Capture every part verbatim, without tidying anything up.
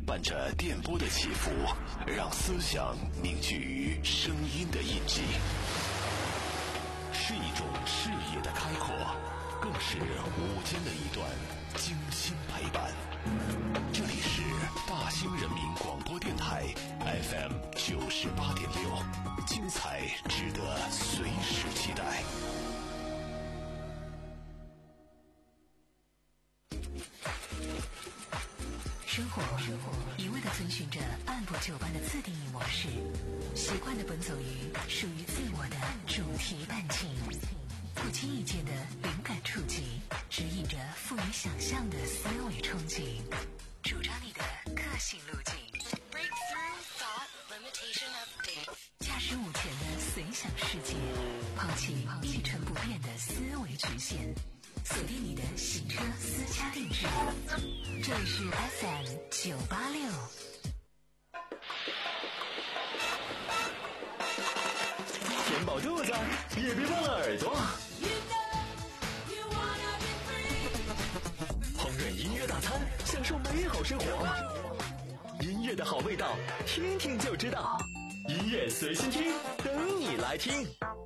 伴着电波的起伏，让思想凝聚于声音的印记，是一种视野的开阔，更是午间的一段精心陪伴。这里是大兴人民广播电台 F M 九十八点六，精彩值得随时期待。 生活一味地遵循着按部就班的自定义模式，习惯地奔走于属于自我的主题伴情，不经意间的灵感触及，指引着富于想象的思维憧憬，主张你的个性路径。Breakthrough Thought Limitation Update， 驾驶午前的随想世界，抛弃一成不变的思维局限，锁定你的行车私家定制。这里是 F M 九八六。 填饱肚子，也别忘了耳朵。烹饪音乐大餐，享受美好生活。音乐的好味道，听听就知道。音乐随心听，等你来听。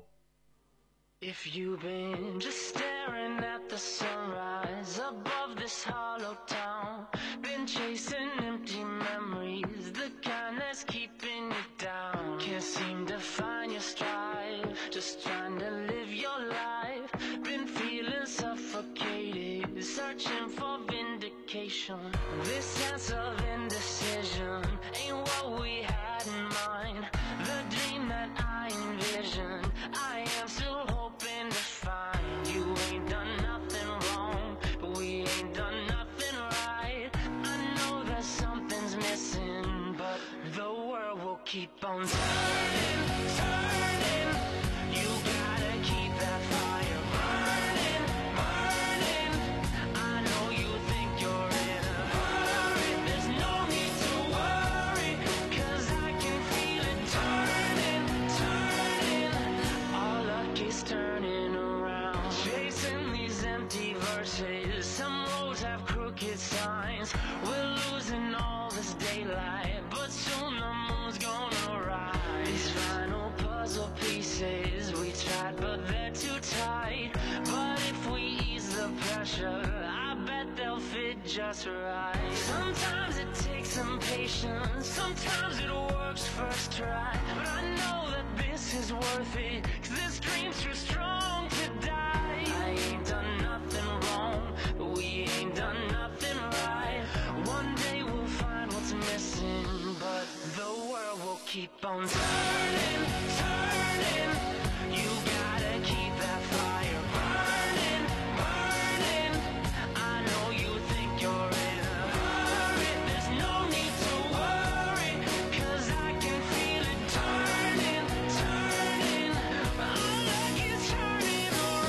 If you've been just staring at the sunrise above this hollow town, been chasing empty memories, the kind that's keeping you down, can't seem to find your stride, just trying to live your life, been feeling suffocated, searching for vindication, this sense of indecision ain't what we had in mind, the dream that I envisioned, I am still hoping to find. You ain't done nothing wrong, but we ain't done nothing right. I know that something's missing, but the world will keep on turning, turning. You gotta keep that fire burning, burning. I know you think you're in a hurry, there's no need to worry, 'cause I can feel it turning, turning. Our luck is turning around, chasing these empty verses. Some roads have crooked signs, we're losing all this daylight, but soon the moon's gonna rise. These final puzzle pieces, we tried but they're too tight, but if we ease the pressure, I bet they'll fit just right. Sometimes it takes some patience, sometimes it works first try, but I know that this is worth it, 'cause this dream's too strong to die. I ain't done nothing wrong, but we ain't done nothing right. One day we'll find what's missing, but the world will keep on turning, turning. You gotta keep that fire burning, burning. I know you think you're in a hurry, there's no need to worry, 'cause I can feel it turning, turning. Our luck is turning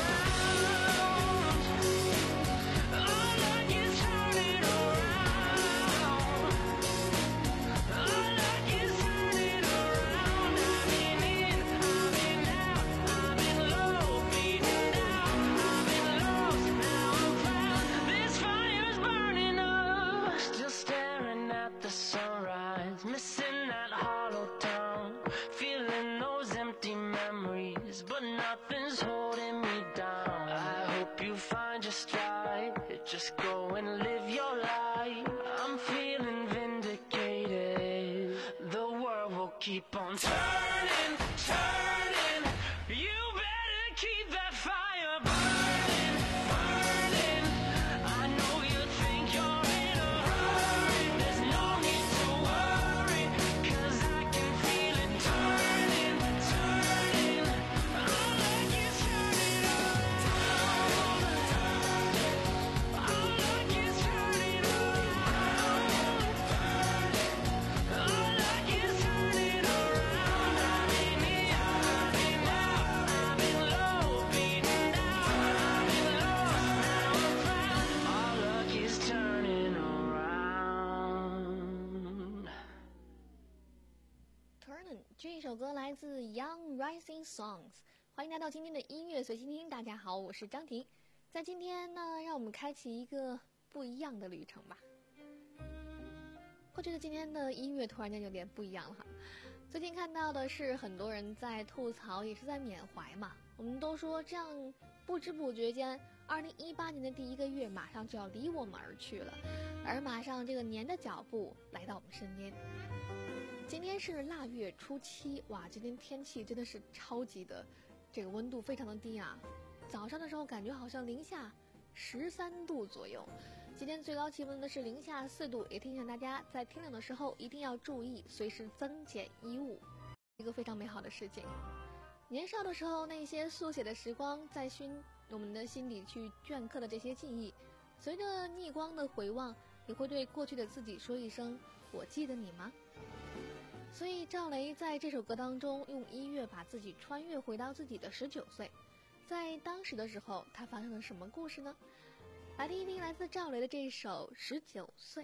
around. Our luck is turning around. Our luck is turning around. I've been in, I've been out, I've been low, beaten down, I've been lost, now I'm found. This fire's burning up, still staring at the sunrise, missing that hollow town, feeling those empty memories, but nothing's holding me down. I hope you find your stride, just go and live your life. I'm feeling vindicated, the world will keep on turning, turning. You better keep that fire burning, burning. I know you think you're in a hurry, there's no need to worry, 'cause I can feel it turning, turning. Our luck is turning around. Our luck is turning around. Our luck is turning around. I've been in, I've been out, I've been low, beaten down, I've been lost, now I'm found. Our luck is turning around. Turn 这首歌来自 Young Rising Songs， 欢迎来到今天的音乐随心听。大家好，我是张婷。在今天呢，让我们开启一个不一样的旅程吧。 我觉得今天的音乐突然间有点不一样了哈。最近看到的是很多人在吐槽，也是在缅怀嘛。我们都说这样不知不觉间，二零一八年的第一个月马上就要离我们而去了，而马上这个年的脚步来到我们身边。今天是腊月初七，哇，今天天气真的是超级的，这个温度非常的低啊。早上的时候感觉好像零下十三度左右，今天最高气温呢是零下四度，也提醒大家在天冷的时候一定要注意随时增减衣物，一个非常美好的事情。年少的时候那些速写的时光，在熏我们的心底去镌刻的这些记忆，随着逆光的回望，你会对过去的自己说一声我记得你吗？所以赵雷在这首歌当中用音乐把自己穿越回到自己的十九岁，在当时的时候他发生了什么故事呢？来听一听来自赵雷的这一首《十九岁》。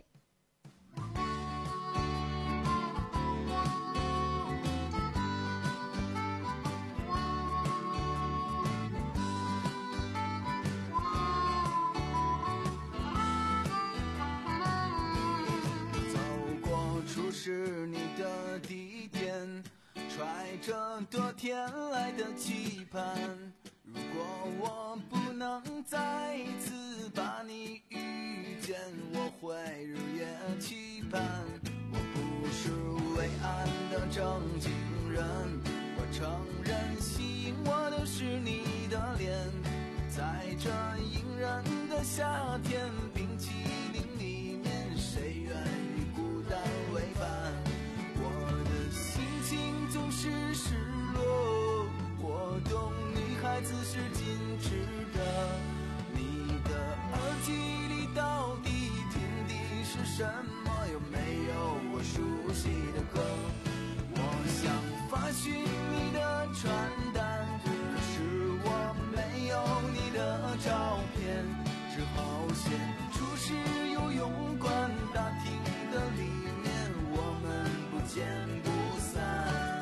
是你的地点，揣着多天来的期盼。如果我不能再次把你遇见，我会日夜期盼。我不是伟岸的正经人，我承认吸引我的是你的脸。在这隐忍的夏天，冰淇淋里面谁愿意孤单为伴？我的心情总是失落，我懂女孩子是矜持的。你的耳机里到底听的是什么？有没有我熟悉的歌？我想发讯你的传单，可是我没有你的照片，只好写出示游泳馆大厅的里面，我们不见不散。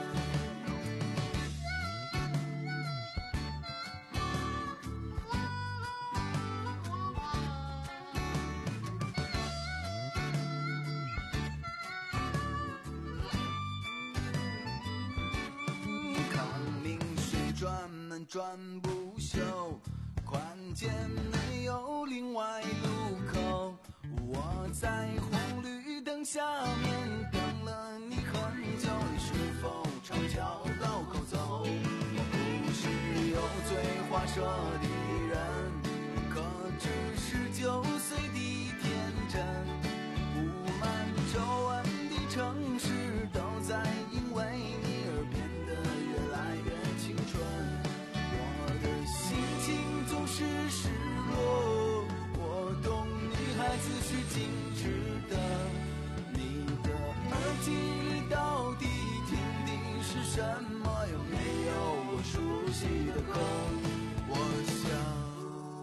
康宁水专门转不休，宽街没有另外路口，我在红绿灯下面等了你很久，你是否朝交道口走？我不是油嘴滑舌的人，可只是九岁的天真。布满皱纹的城市都在因为你而变得越来越青春。我的心情总是失落，我懂女孩子是矜持的。你的耳机里到底听的是什么？有没有我熟悉的歌？我想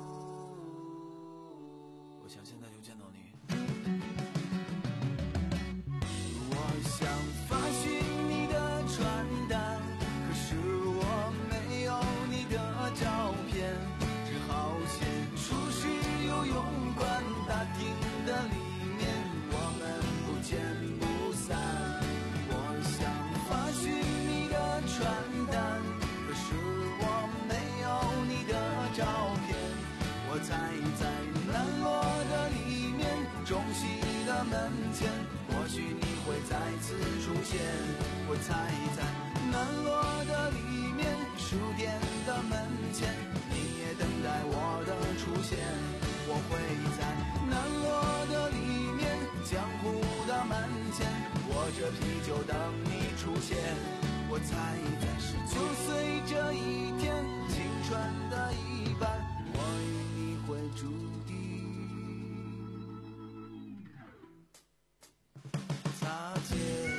我想现在就见到你。我想发讯你的传单，可是我没有你的照片，只好写出是游泳馆大厅的里面，我们不见不散。我想发讯你的传单，可是我没有你的照片，我猜在南锣的里面，中戏的门前，或许你会再次出现。我猜在南锣的里面，书店的门前，你也等待我的出现。我会在南锣的里面，江湖的门前，握着啤酒等你出现。我猜在十九岁这一天，青春的一半，我与你会注定擦肩。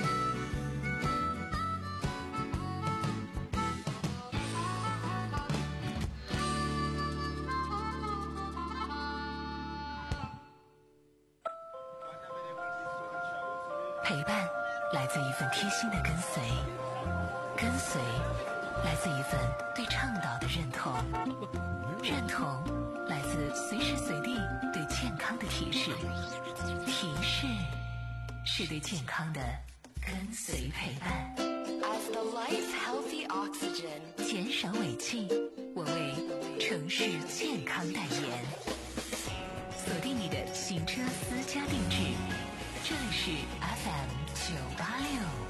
陪伴来自一份贴心的跟随，跟随来自一份对倡导的认同，认同来自随时随地对健康的提示，提示是对健康的跟随陪伴。 As the life's healthy oxygen， 减少尾气，我为城市健康代言。锁定你的行车私家定制，这里是 F M 九八六。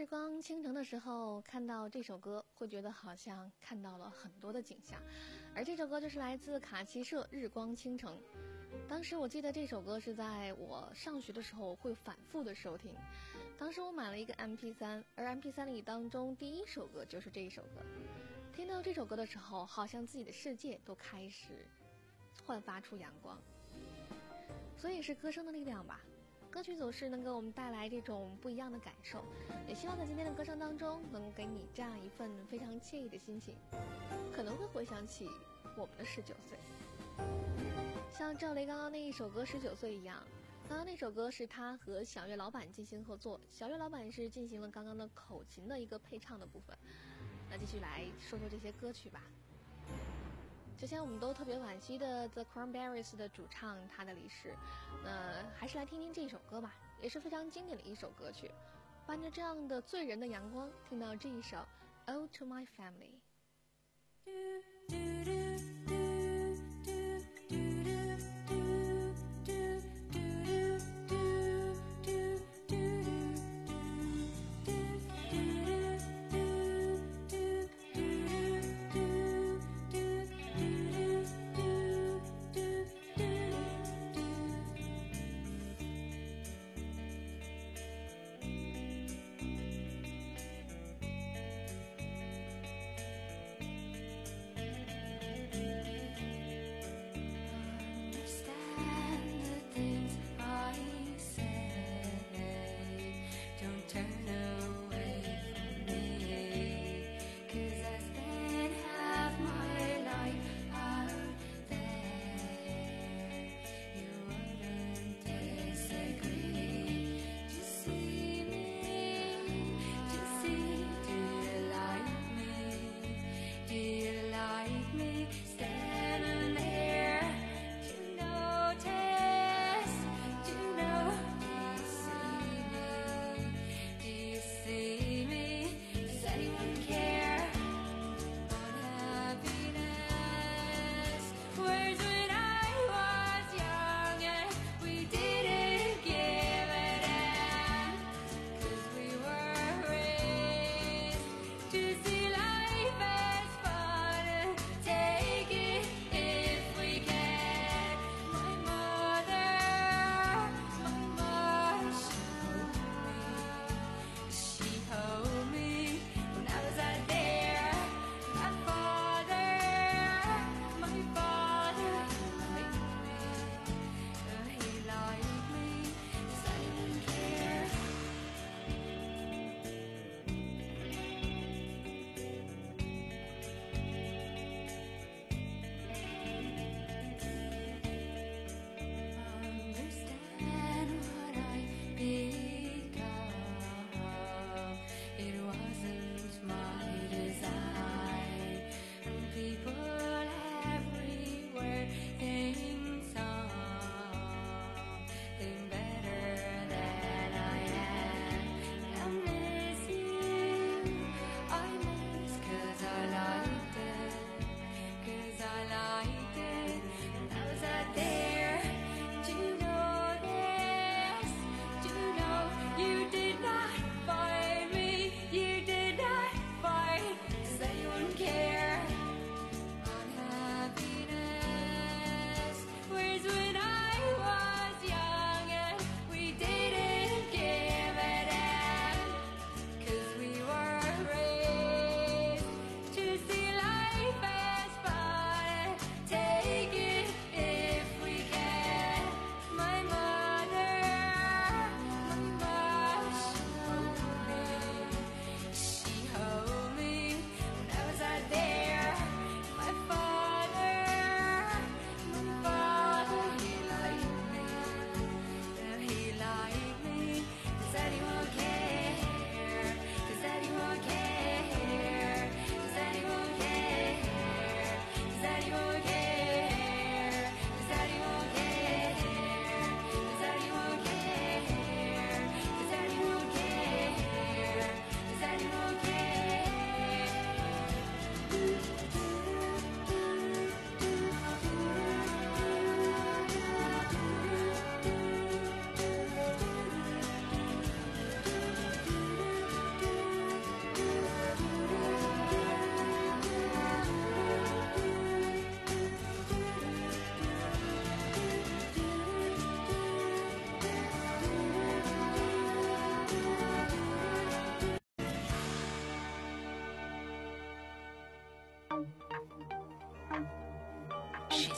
日光倾城的时候，看到这首歌，会觉得好像看到了很多的景象。而这首歌就是来自卡奇社《日光倾城》。当时我记得这首歌是在我上学的时候会反复的收听。当时我买了一个 M P 三， 而 M P 三 里当中第一首歌就是这一首歌。听到这首歌的时候，好像自己的世界都开始焕发出阳光。所以是歌声的力量吧。歌曲总是能给我们带来这种不一样的感受，也希望在今天的歌声当中能给你这样一份非常惬意的心情，可能会回想起我们的十九岁，像赵雷刚刚那一首歌《十九岁》一样。刚刚那首歌是他和小岳老板进行合作，小岳老板是进行了刚刚的口琴的一个配唱的部分。那继续来说说这些歌曲吧。之前我们都特别惋惜的 The Cranberries 的主唱他的离世，那还是来听听这首歌吧，也是非常经典的一首歌曲。伴着这样的醉人的阳光，听到这一首 Ode to My Family。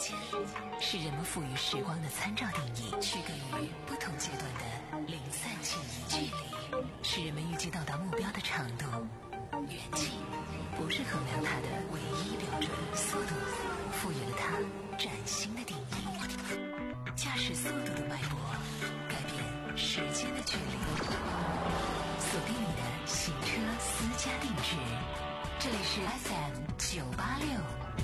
间是人们赋予时光的参照定义，区隔于不同阶段的零散情谊距离，是人们预计到达目标的长度。远近不是衡量它的唯一标准，速度赋予了它崭新的定义。驾驶速度的脉搏，改变时间的距离。锁定你的行车私家定制，这里是 S M 九八六。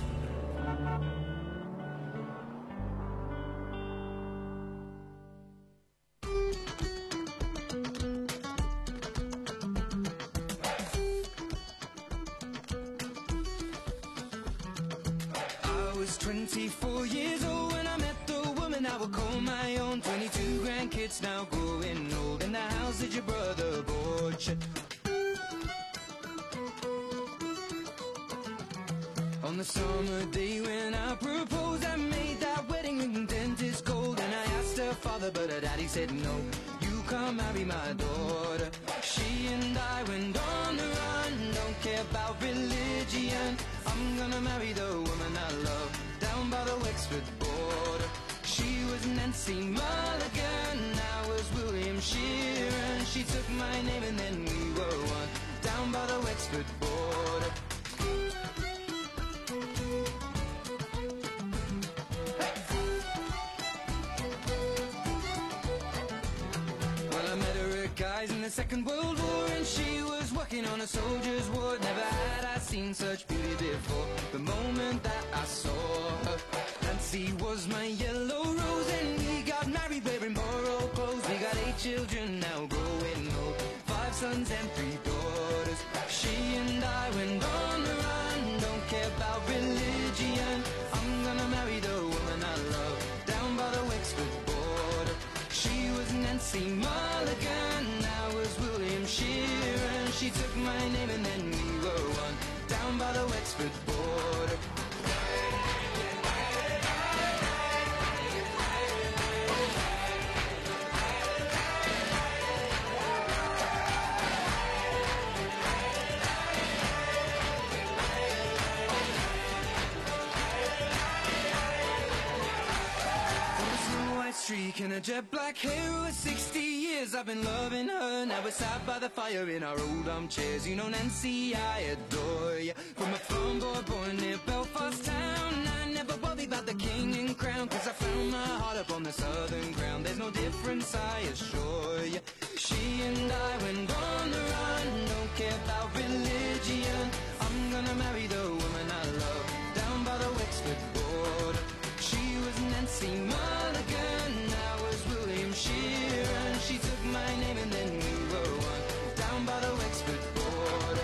twenty-four years old when I met the woman I would call my own. Twenty-two grandkids now growing old, in the house that your brother bought you. On the summer day when I proposed, I made that wedding ring dentist gold, and I asked her father, but her daddy said no. You can't marry my daughter. She and I went on the run, don't care about religion. I'm gonna marry the woman I love, down by the Wexford border. She was Nancy Mulligan, I was William Sheeran. She took my name and then we were one, down by the Wexford border. Well, I met her at Guy's in the Second World War, and she was working on a soldier's ward. Never had I seen such beauty before. The moment that I saw her, Nancy was my yellow rose, and we got married wearing borrowed clothes. We got eight children now growing old, five sons and three daughters. She and I went on the run, don't care about religion. I'm gonna marry the woman I love, down by the Wexford border. She was Nancy Mulligan, I was William Sheeran. She took my name and then we were one, down by the Wexford border. Streak and a jet black hair over sixty years I've been loving her. Now we're sat by the fire in our old armchairs. You know Nancy, I adore you. From a farm boy born near Belfast town, I never worry about the king and crown, cause I found my heart up on the southern ground. There's no difference, I assure you. She and I went on the run, don't care about religion. I'm gonna marry the woman I love, down by the Wexford border. She was Nancy Mulligan, I was William Sheeran. She took my name and then we were one, down by the Wexford border.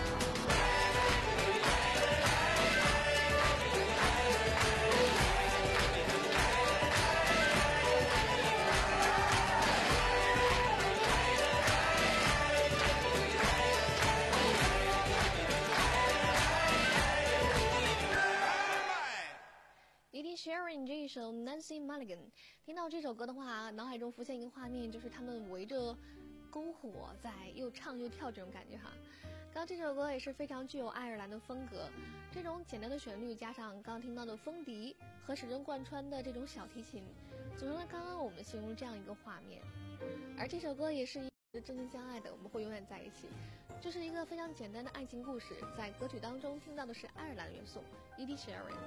Edie Sheeran 这一首 Nancy Mulligan， 听到这首歌的话，脑海中浮现一个画面，就是他们围着篝火在又唱又跳这种感觉哈。刚刚这首歌也是非常具有爱尔兰的风格，这种简单的旋律加上刚刚听到的风笛和始终贯穿的这种小提琴，组成了刚刚我们形容这样一个画面。而这首歌也是一个真心相爱的，我们会永远在一起，就是一个非常简单的爱情故事。在歌曲当中听到的是爱尔兰元素 Edie Sheeran。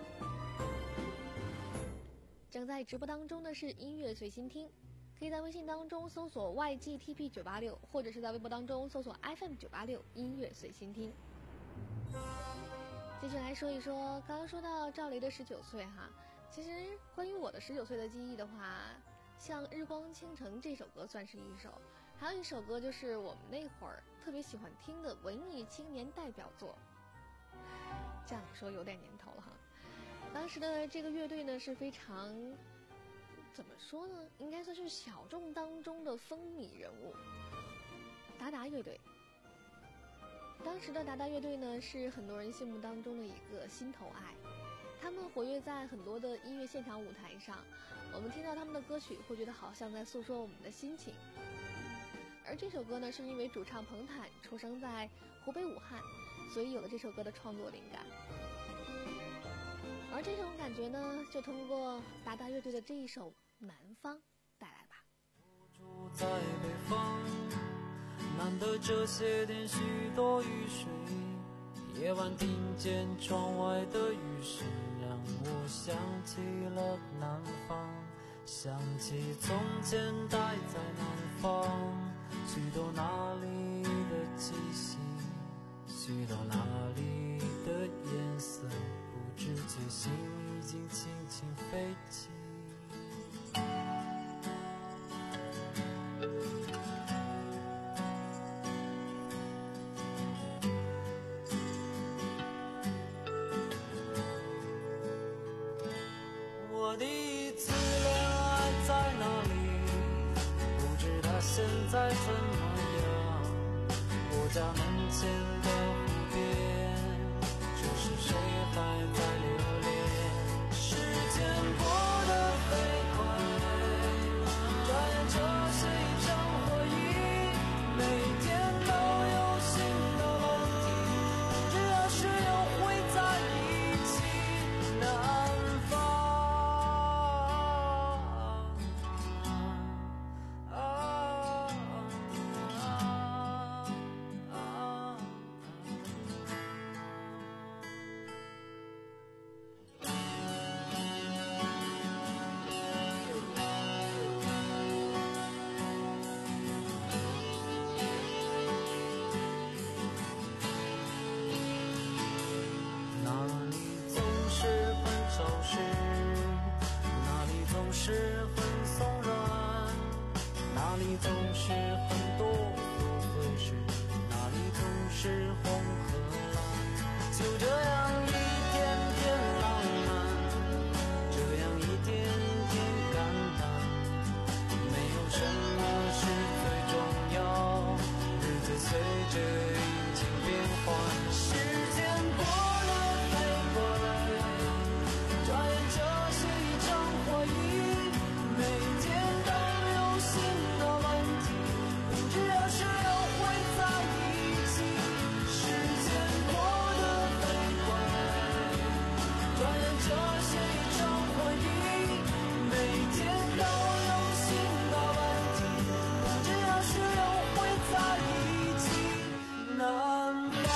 正在直播当中的是音乐随心听，可以在微信当中搜索 Y G T P 九八六， 或者是在微博当中搜索 F M 九八六音乐随心听。继续来说一说，刚刚说到赵雷的十九岁哈，其实关于我的十九岁的记忆的话，像《日光倾城》这首歌算是一首，还有一首歌就是我们那会儿特别喜欢听的文艺青年代表作。这样说有点年头了哈。当时的这个乐队呢是非常怎么说呢，应该算是小众当中的风靡人物，达达乐队。当时的达达乐队呢是很多人心目当中的一个心头爱，他们活跃在很多的音乐现场舞台上，我们听到他们的歌曲会觉得好像在诉说我们的心情。而这首歌呢是因为主唱彭坦出生在湖北武汉，所以有了这首歌的创作灵感。 而这种感觉呢，就通过达达乐队的这一首《南方》带来吧。 住在北方，难得这些天许多雨水，夜晚听见窗外的雨声，让我想起了南方，想起从前待在南方，许多那里的气息，许多那里的颜色，不知觉心已经轻轻飞起。我第一次恋爱在哪里？不知道现在怎么样。我家门前的湖边，这是谁还在留恋？时间过得飞快，转眼就是一场回忆。每天都有新的问题，只要是有会在一起。南方。那里总是很潮湿，那里总是很松软，那里总是很多琐碎事，那里总是红和蓝。就这样一天天浪漫，这样一天天感叹，没有什么是最重要，日子随着阴晴变幻，时间过得飞快，转眼就是一场回忆。每天都有新的问题，只要是有会在一起。时间过得飞快，转眼就是一场回忆。每天都有新的问题，只要是有会在一起。南方。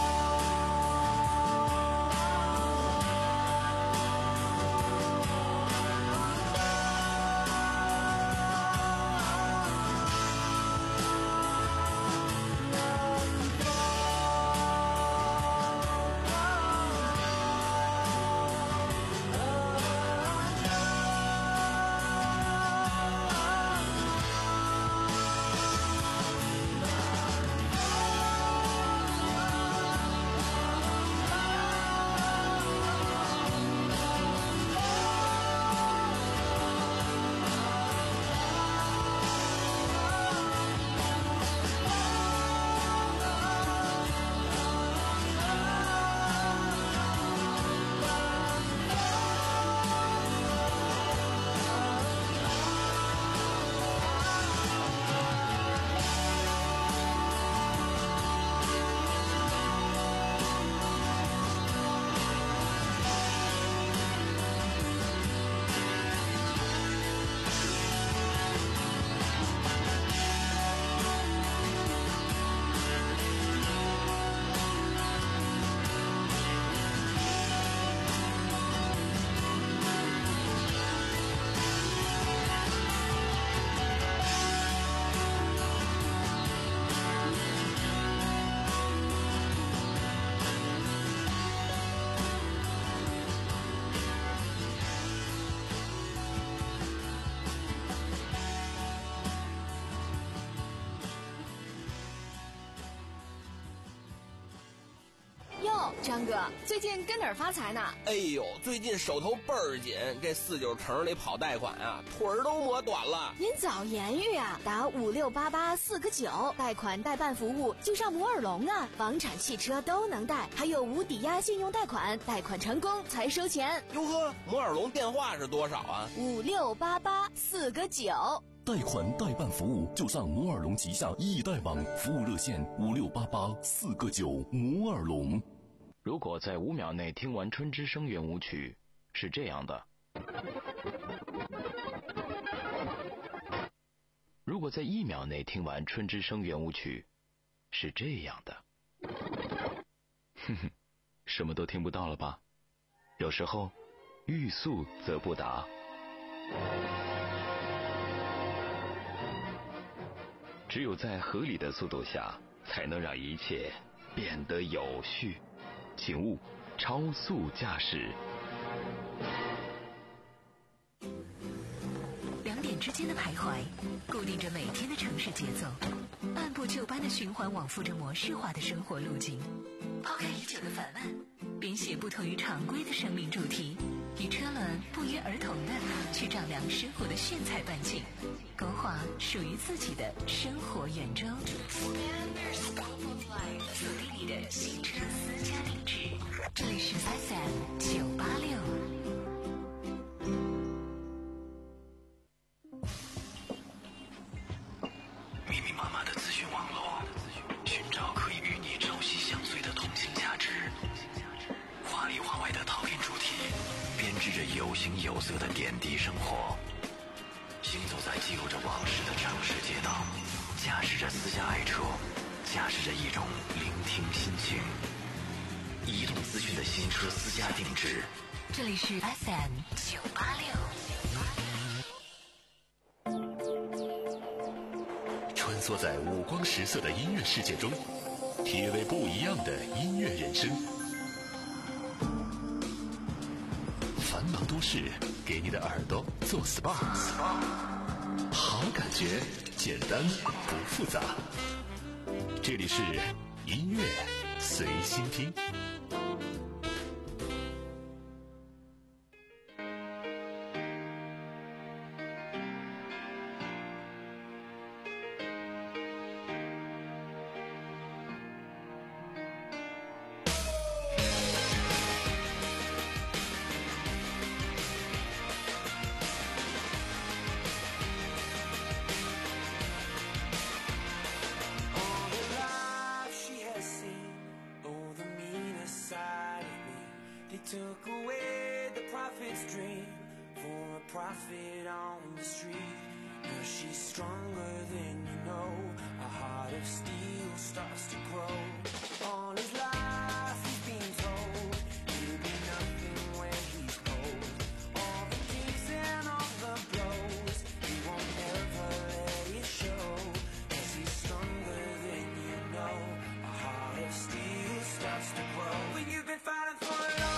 张哥，最近跟哪儿发财呢？ 哎呦，最近手头倍儿紧，这四九城里跑贷款啊，腿儿都磨短了。 您早言语啊，打五六八八四个九，贷款代办服务就上摩尔龙啊，房产、汽车都能贷，还有无抵押信用贷款，贷款成功才收钱。 哟呵，摩尔龙电话是多少啊？ 五六八八四个九。 贷款代办服务就上摩尔龙旗下易贷网，服务热线五六八八四个九。摩尔龙。 如果在五秒内听完《春之声》圆舞曲， 是这样的。如果在一秒内听完《春之声》圆舞曲，是这样的。哼哼，什么都听不到了吧？有时候欲速则不达。只有在合理的速度下，才能让一切变得有序。请勿超速驾驶。 两点之间的徘徊，固定着每天的城市节奏，按部就班的循环往复着模式化的生活路径。抛开已久的烦闷，编写不同于常规的生命主题，与车轮不约而同的去丈量生活的炫彩半径，勾画属于自己的生活圆周。锁定你的新车私家定制，这里是 F M 九八六。 密密麻麻的资讯网络，寻找可以与你朝夕相随的同性价值。华里华外的陶片主题，编织着有形有色的点滴生活。行走在记录着往事的城市街道，驾驶着私家爱车，驾驶着一种聆听心情。移动资讯的新车私家定制， 这里是 F M 九八六。 穿梭在五光十色的音乐世界中，体味不一样的音乐人生。繁忙都市，给你的耳朵做 S P A， 好感觉，简单不复杂。这里是音乐随心听。 Took away the prophet's dream for a prophet on the street. Now she's stronger than you know. A heart of steel starts to grow. All his life he's been told he'll be nothing when he's cold. All the kicks and all the blows, he won't ever let it show. 'Cause he's stronger than you know. A heart of steel starts to grow. When you've been fighting for it all.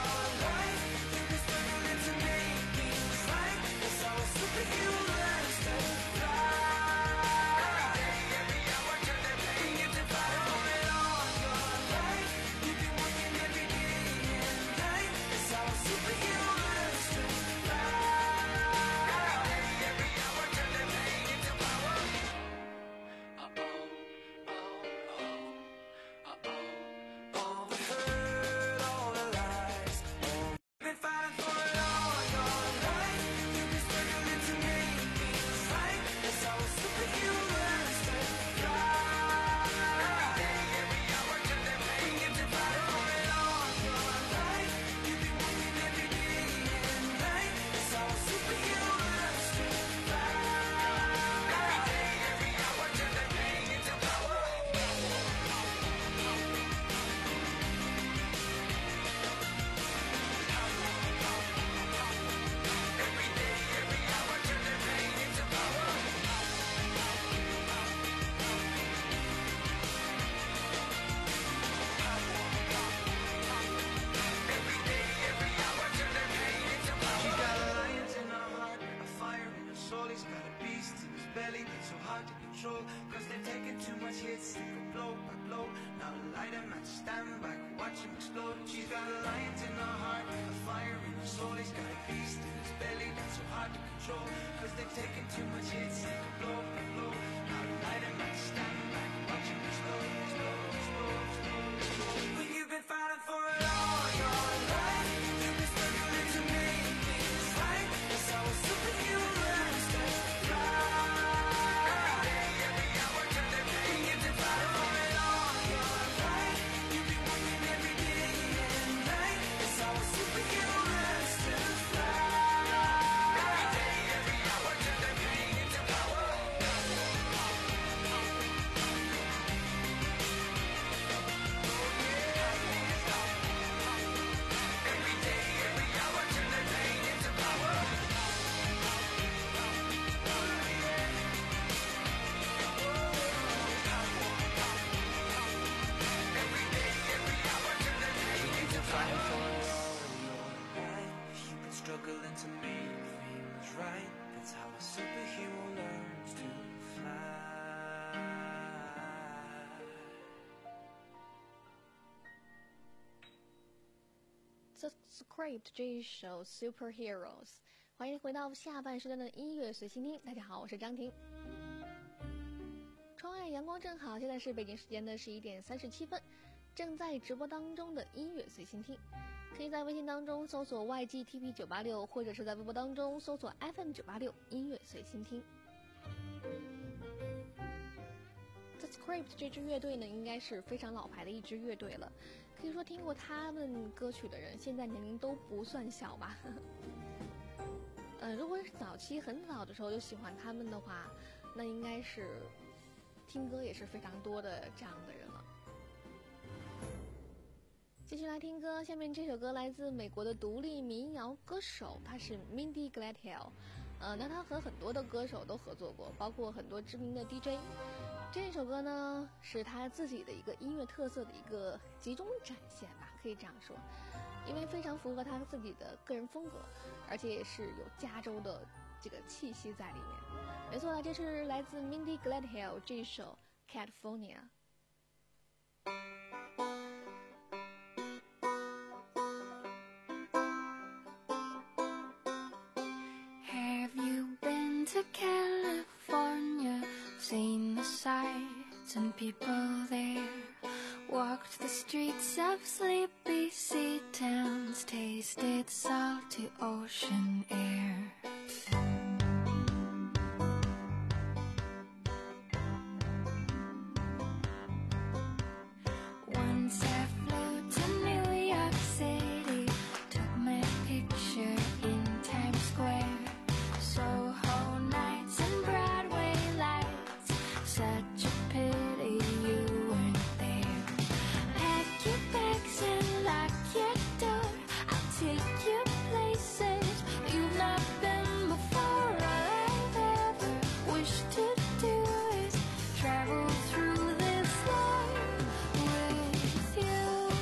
Cause they've taken too much hits, they go blow by blow. Now light a match, stand back, watch him explode. She's got a lion in her heart, a fire in her soul. He's got a beast in his belly that's so hard to control. Cause they've taken too much hits, they go blow by blow. Now light a match, stand back, watch him explode, explode, explode, explode, explode. But you've been fighting for it all your life. You've been struggling to make things right. That's how a superhuman starts to fly. Superhuman The Script 这一首 Superheroes， 欢迎回到下半时段的音乐随心听。大家好，我是张婷。窗外阳光正好，现在是北京时间的十一点三十七分，正在直播当中的音乐随心听，可以在微信当中搜索 Y G T P 九八六， 或者是在微博当中搜索 F M 九八六 音乐随心听。The Script 这支乐队呢，应该是非常老牌的一支乐队了，可以说听过他们歌曲的人，现在年龄都不算小吧。呃，如果是早期很早的时候就喜欢他们的话，那应该是听歌也是非常多的这样的人了。继续来听歌，下面这首歌来自美国的独立民谣歌手，他是 Mindy Gladhill。呃，那他和很多的歌手都合作过，包括很多知名的 D J。这首歌呢，是他自己的一个音乐特色的一个集中展现吧，可以这样说，因为非常符合他自己的个人风格，而且也是有加州的这个气息在里面。没错了，这是来自 Mindy Gladhill 这一首 California。 Have you been to California? Seen the sights and people there. Walked the streets of sleepy sea towns. Tasted salty ocean air. Once I flew to New York City. Took my picture in Times Square. Soho nights and Broadway lights. Such a pity you weren't there. Pack your bags and lock your door. I'll take you places you've not been before. All I've ever wished to do is travel through this life with you.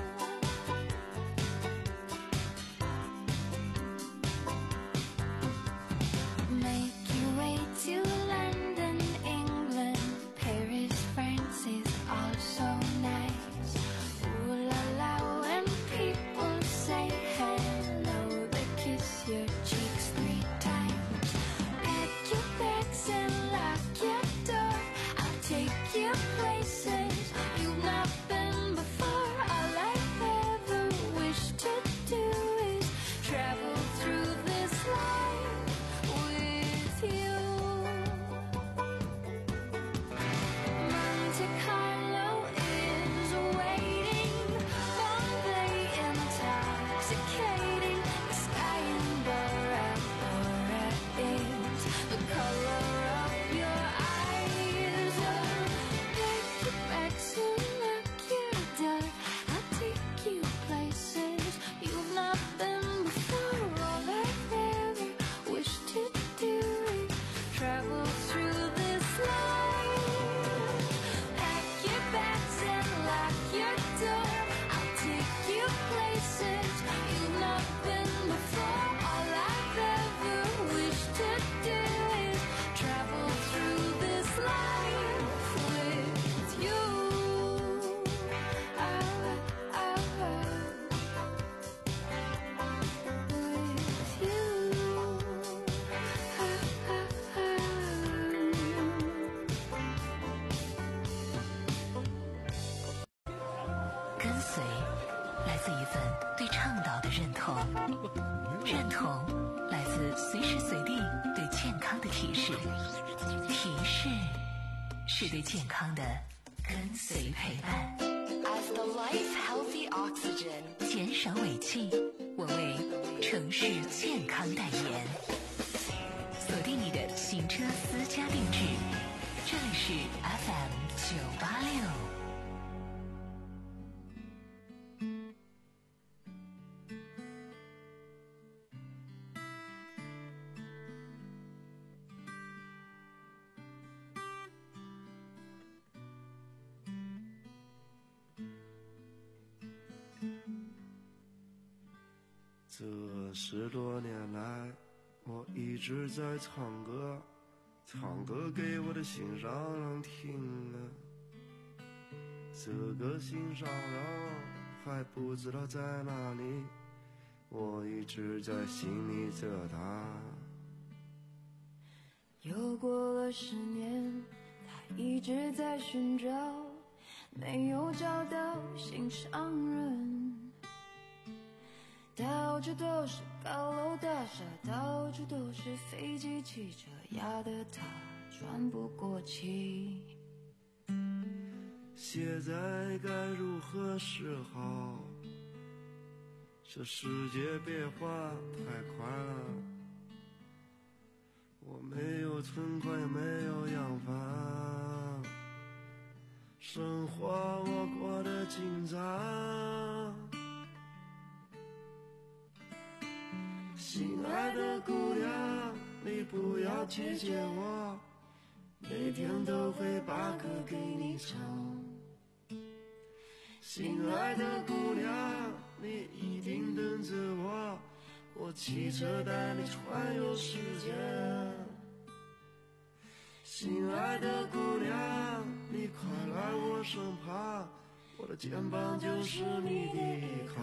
Make your way to London, England. Paris, France is also nice. Ooh la la, when people say hello, they kiss your cheeks three times. Pack your bags and lock your door. I'll take you places you've not been before. All I've ever wished to do is travel through this life with you. Monte Carlo is waiting, Bombay intoxicating. The sky in Bora Bora is the color of your eyes. Pack your bags and lock your door. I'll take you places you've not been before. All I've ever wished to do is travel through this life. Pack your bags and lock your door. I'll take you places you've not been before. All I've ever wished to do is travel through this life with you. Ah, ah, ah. With you. Ah, ah, ah. 跟随来自一份对倡导的认同，认同来自随时随地对健康的提示，提示是对健康的跟随陪伴。 As the life healthy oxygen. 减少尾气，我为城市健康代言。锁定你的行车私家定制，这里是 F M 九八六。 这十多年来，我一直在唱歌，唱歌给我的心上人听啊。这个心上人还不知道在哪里， 我一直在心里责他。 又过了十年，他一直在寻找，没有找到心上人。到处都是高楼大厦，到处都是飞机汽车，压得他喘不过气。 现在该如何是好？这世界变化太快了，我没有存款也没有洋房，生活我过得紧张。心爱的姑娘，你不要拒绝我，每天都会把歌给你唱。心爱的姑娘，你一定等着我，我骑车带你环游世界。心爱的姑娘，你快来我身旁，我的肩膀就是你的依靠。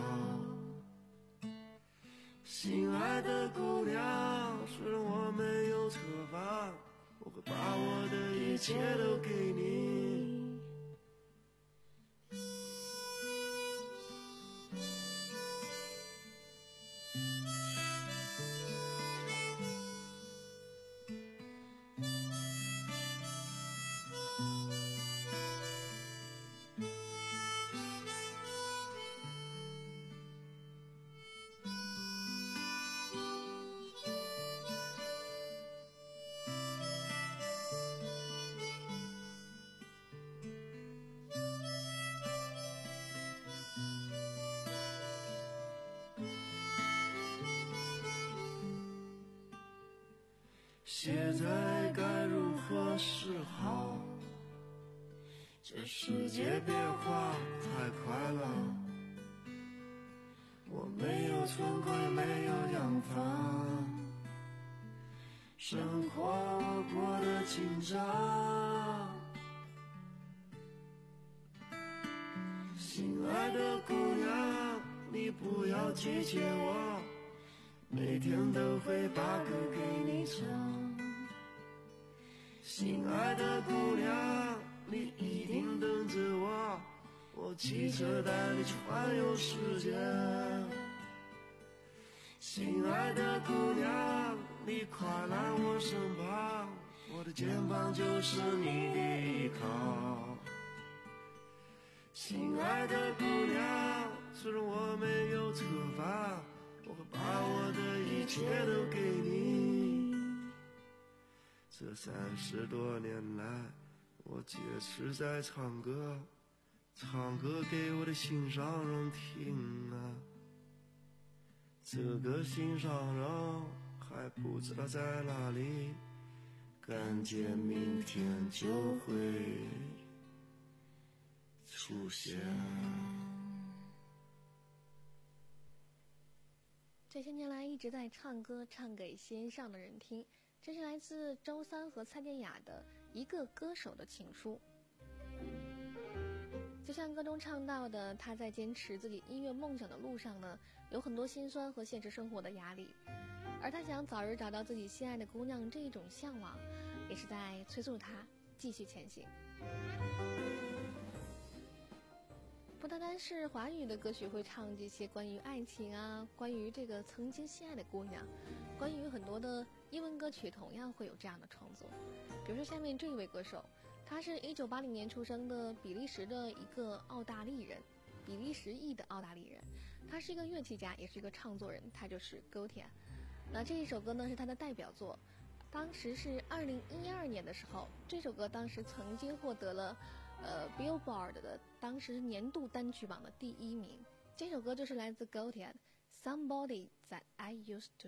心爱的姑娘，虽然我没有车房，我会把我的一切都给你。现在该如何是好？这世界变化太快了，我没有存款也没有洋房，生活我过得紧张。心爱的姑娘，你不要拒绝我，每天都会把歌给你唱。心爱的姑娘，你一定等着我，我骑车带你去环游世界。心爱的姑娘，你快来我身旁，我的肩膀就是你的依靠。心爱的姑娘，虽然我没有车房，我会把我的一切都给你。这三十多年来，我坚持在唱歌，唱歌给我的心上人听啊。这个心上人还不知道在哪里，感觉明天就会出现。 这些年来一直在唱歌，唱给心上的人听。这是来自周三和蔡健雅的一个歌手的情书。就像歌中唱到的，他在坚持自己音乐梦想的路上呢，有很多辛酸和现实生活的压力，而他想早日找到自己心爱的姑娘，这一种向往也是在催促他继续前行。不单单是华语的歌曲会唱这些关于爱情啊，关于这个曾经心爱的姑娘，关于很多的英文歌曲同样会有这样的创作。比如说下面这一位歌手，他是一九八零年出生的比利时的一个澳大利人，比利时裔的澳大利人，他是一个乐器家，也是一个唱作人，他就是 Gautier。 那这一首歌呢是他的代表作，当时是二零一二年的时候，这首歌当时曾经获得了呃 Billboard 的当时年度单曲榜的第一名。这首歌就是来自 Gautier Somebody That I Used to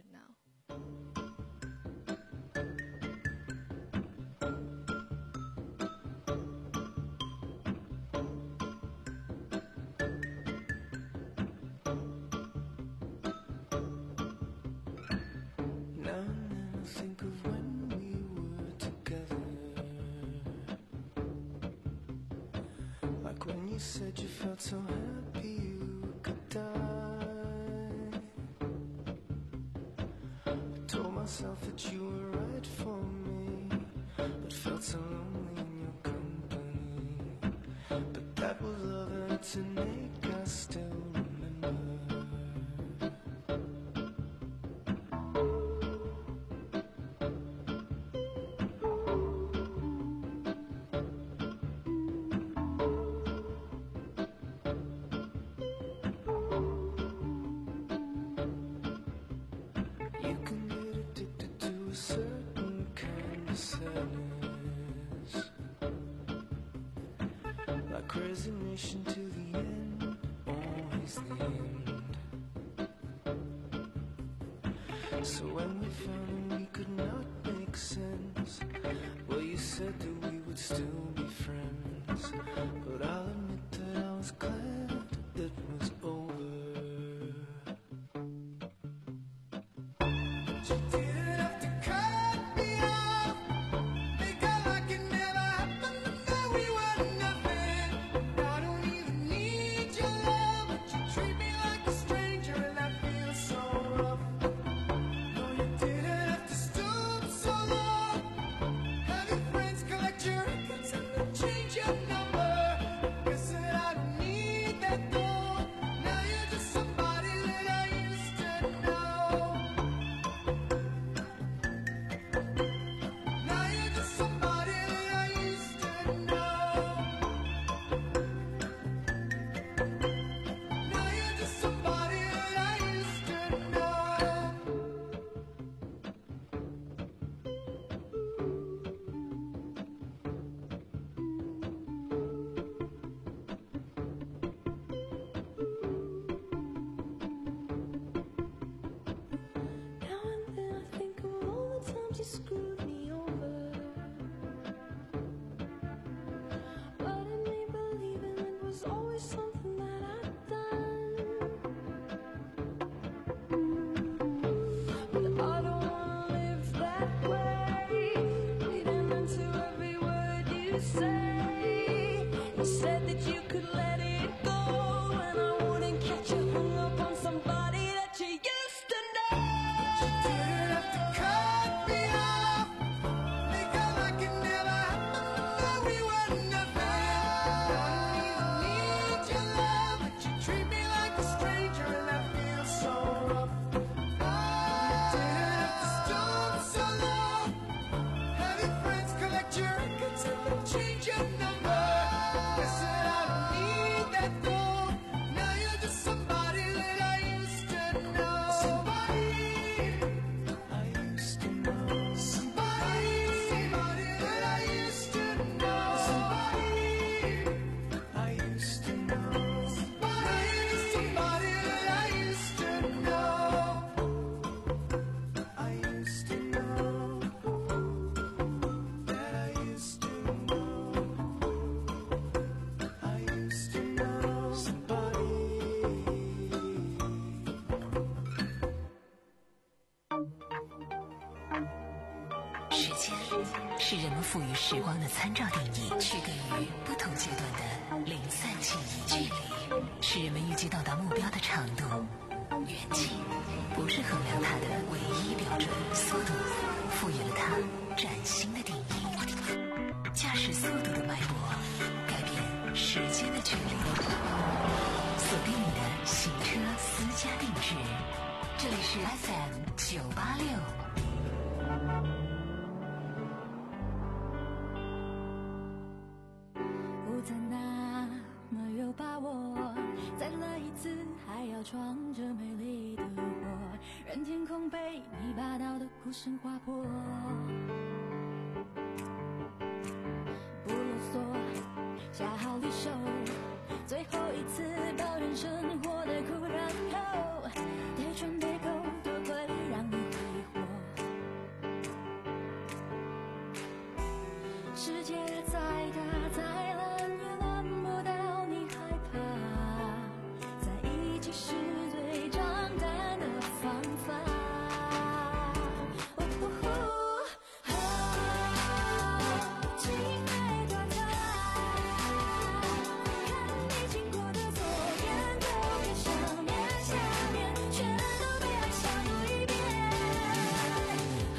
know。You said you felt so happy you could die. myself that you were right for me, but felt so lonely in your company. But that was love and it's innate, I still remember. Resignation to the end, always the end. So when we found we could not make sense, well, you said that we would still be friends. But I'll admit that I was glad it was over. But you didn't have to cut me off, make out like it never happened, and that we were nothing. You screwed me over, but it made believing it was always something that I'd done. But I don't wanna live that way, reading into every word you say. You said that you could let it go, and I wouldn't catch you hung up on somebody that you used to know. But you didn't have to cut me off, make out like it never happened, that we were nothing. I don't even need your love, but you treat me like a stranger, and that feels so rough. You didn't have to stoop so low, have your friends collect your records and then change your number. Guess that I don't need that though, now you're just somebody that I used to know. Somebody I used to know. Somebody, somebody that I used to know. Somebody I used to know. Somebody, somebody that I used to know. I used to know. That I used to know. I used to know. Somebody. 时间是人们赋予时光的参照定义，区隔于不同阶段的零散记忆。距离是人们预计到达目标的长度，远近不是衡量它的唯一标准。速度赋予了它崭新的定义。驾驶速度的脉搏，改变时间的距离。锁定你的行车私家定制，这里是 F M 九八六。 不再那么有把握，再来一次还要闯着美丽的祸，任天空被你霸道的哭声划破。不啰嗦，下好离手，最后一次抱怨生活的苦，然后得赚得够，多亏让你挥霍。世界再大再烂，也难不倒你害怕，在一起是最长胆的方法。哦哦哦，情爱短暂，看你经过的左边、右边、上面、下面，全都被爱下过一遍。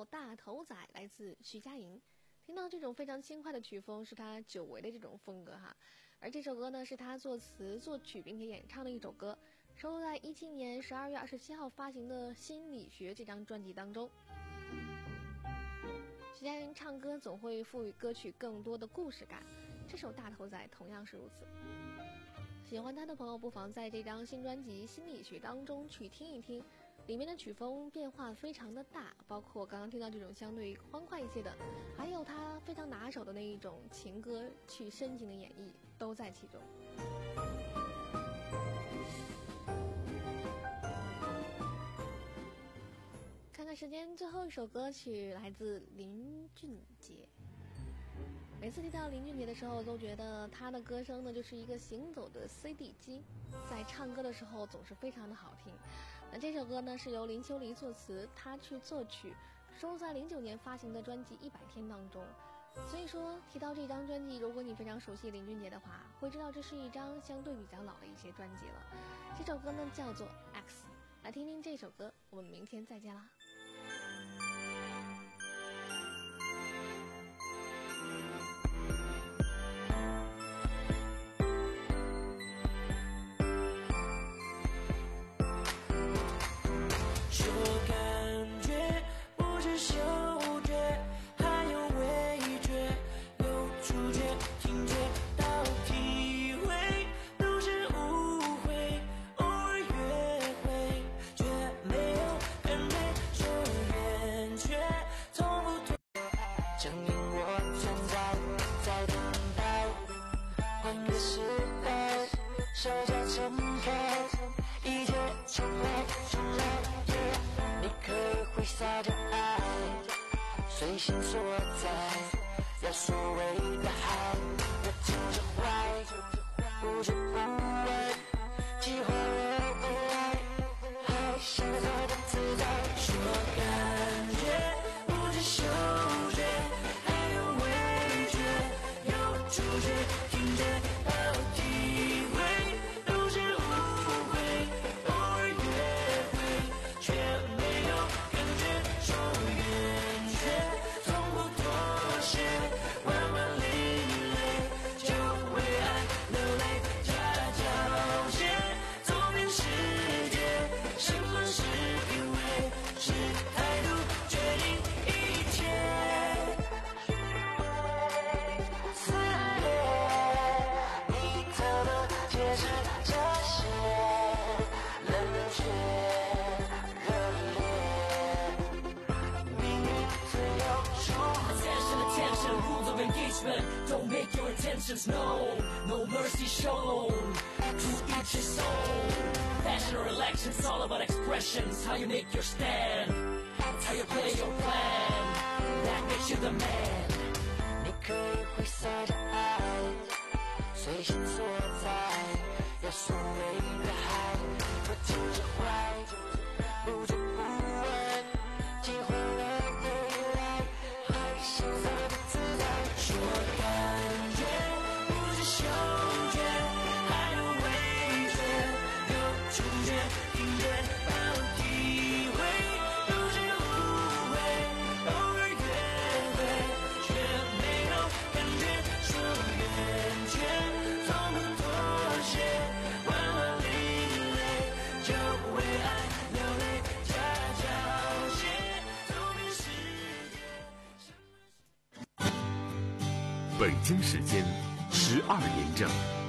到《大头仔》，来自徐佳莹。听到这种非常轻快的曲风，是他久违的这种风格哈。而这首歌呢，是他作词作曲并且演唱的一首歌，收录在一七年十二月二十七号发行的《心理学》这张专辑当中。徐佳莹唱歌总会赋予歌曲更多的故事感，这首《大头仔》同样是如此。喜欢他的朋友不妨在这张新专辑《心理学》当中去听一听，里面的曲风变化非常的大，包括刚刚听到这种相对欢快一些的，还有他非常拿手的那一种情歌去深情的演绎，都在其中。看看时间，最后一首歌曲来自林俊杰。每次提到林俊杰的时候，都觉得他的歌声呢就是一个行走的 C D 机，在唱歌的时候总是非常的好听。那这首歌呢是由林秋离作词，他去作曲，收录在零九年发行的专辑《一百天》当中。所以说提到这张专辑，如果你非常熟悉林俊杰的话，会知道这是一张相对比较老的一些专辑了。这首歌呢叫做 X， 来听听这首歌，我们明天再见啦。 随心所在，要所谓的好，我听着坏，不知不问，计划了未来，还想得的自在，说感觉不知嗅觉，还有味觉，有触觉，听觉到体会，都是误会，偶尔约会，却没有感觉，说远却。 Don't make your intentions known, no mercy shown. To each his own. Passion or election, it's all about expressions. How you make your stand, it's how you play your plan. That makes you the man. 你可以挥洒着爱，随心所在，要所谓的海，我听着坏，不知不问，计划了未来，还想得的自在，说感觉不知嗅觉，还有味觉，有触觉，听觉到体会，都是误会，偶尔约会，却没有感觉，说远却从不妥协，万万另类，就为爱流泪，加交些，走遍世界。 北京时间十二点整。